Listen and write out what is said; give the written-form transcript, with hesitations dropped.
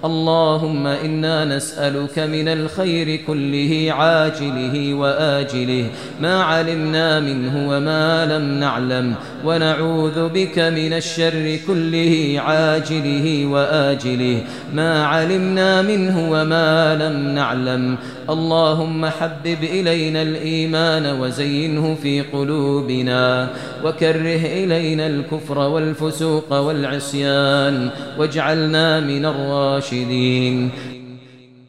اللهم إنا نسألك من الخير كله عاجله وآجله ما علمنا منه وما لم نعلم، ونعوذ بك من الشر كله عاجله وآجله ما علمنا منه وما لم نعلم. اللهم حبب إلينا الإيمان وزينه في قلوبنا، وكره إلينا الكفر والفسوق والعصيان، واجعلنا من الراشدين.